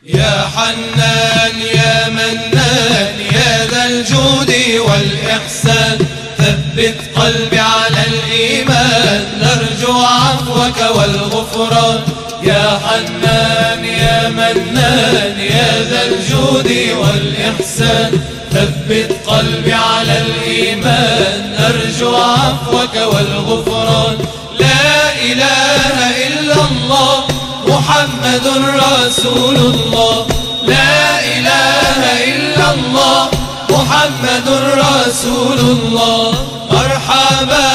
يا حنان يا منان يا ذا الجود والإحسان، ثبت قلبي على الإيمان، نرجو عفوك والغفران. يا حنان يا منان يا ذا الجود والإحسان، ثبت قلبي على الإيمان، نرجو عفوك والغفران. لا إله إلا الله محمد رسول الله، لا إله إلا الله محمد رسول الله. مرحبا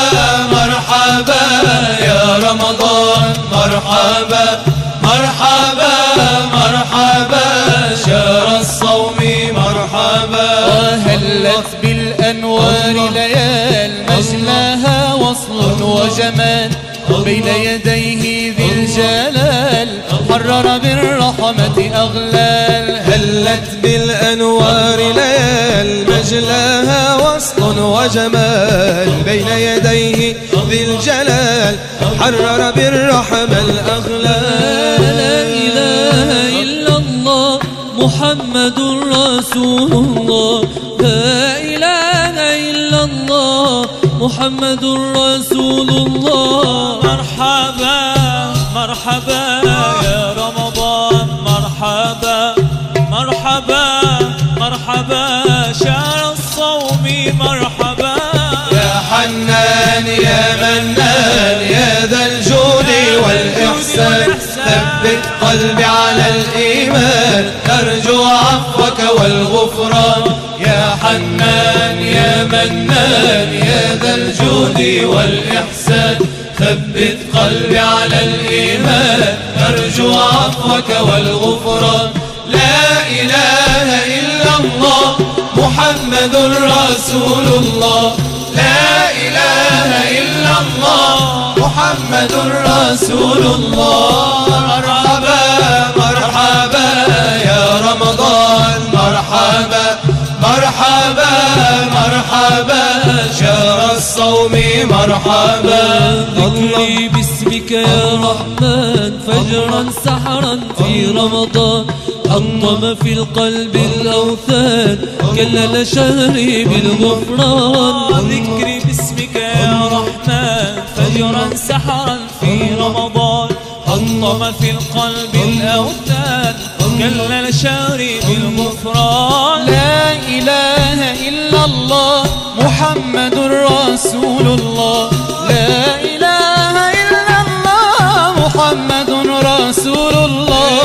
مرحبا يا رمضان، مرحبا مرحبا مرحبا شهر الصوم، مرحبا. هلت بالأنوار ليال مجلاها وصل وجمال، بين يديه ذي الجلال حرر بالرحمة أغلال. هلت بالأنوار ليال مجلاها وصل وجمال، بين يديه ذي الجلال حرر بالرحمة الأغلال. لا إله إلا الله محمد رسول الله، لا إله إلا الله محمد رسول الله. مرحبا مرحبا يا رمضان، مرحبا مرحبا مرحبا شهر الصوم، مرحبا. يا حنان يا منان يا ذا الجود والإحسان، ثبت قلبي على الإيمان، نرجو عفوك والغفران. يا حنان يا منان يا ذا الجود والإحسان، ثبت قلبي على الإيمان، نرجو عفوك والغفران. لا إله إلا الله محمد رسول الله، لا إله إلا الله محمد رسول الله. مرحبا مرحبا يا رمضان، مرحبا مرحبا مرحبا شهر الصوم، مرحبا. ذكري باسمك يا رحمن فجرا سحرا في رمضان، حطم في القلب الأوثان كلل شهري بالغفران. ذكري باسمك يا رحمن فجرا سحرا في رمضان، حطم في القلب الأوثان كلل شهري بالغفران. لا إله إلا الله محمد رسول الله، لا إله إلا الله محمد رسول الله.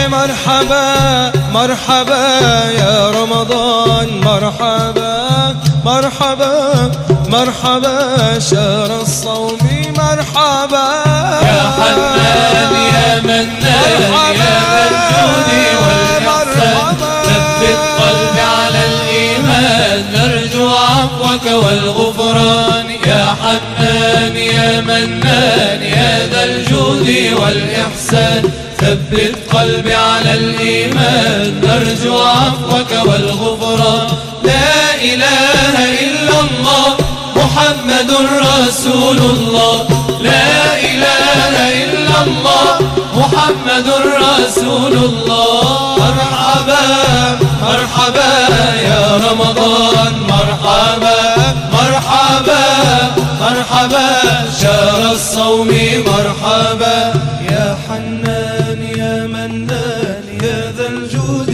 مرحبا مرحبا يا رمضان، مرحبا مرحبا مرحبا شهر الصوم، مرحبا. يا حنان يا منان يا ذا الجود والإحسان، ثبت قلبي على الإيمان، نرجو عفوك والغفران. يا حنان يا منان يا ذا الجود والإحسان، ثبت قلبي على الإيمان، نرجو عفوك والغفران. لا إله إلا الله محمد رسول الله، لا إله إلا الله محمد رسول الله. مرحبا مرحبا يا رمضان، مرحبا مرحبا مرحبا شهر الصوم، مرحبا. يا حنان يا منان يا ذا الجود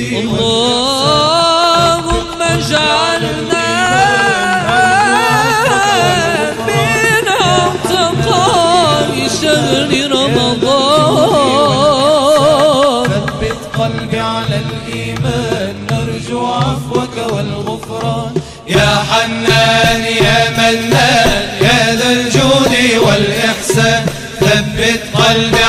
اللهم اجعلنا من أعتقاء شهر رمضان، ثبت قلبي على الإيمان، نرجو عفوك والغفران. يا حنان يا منان يا ذا الجود والإحسان، ثبت قلبي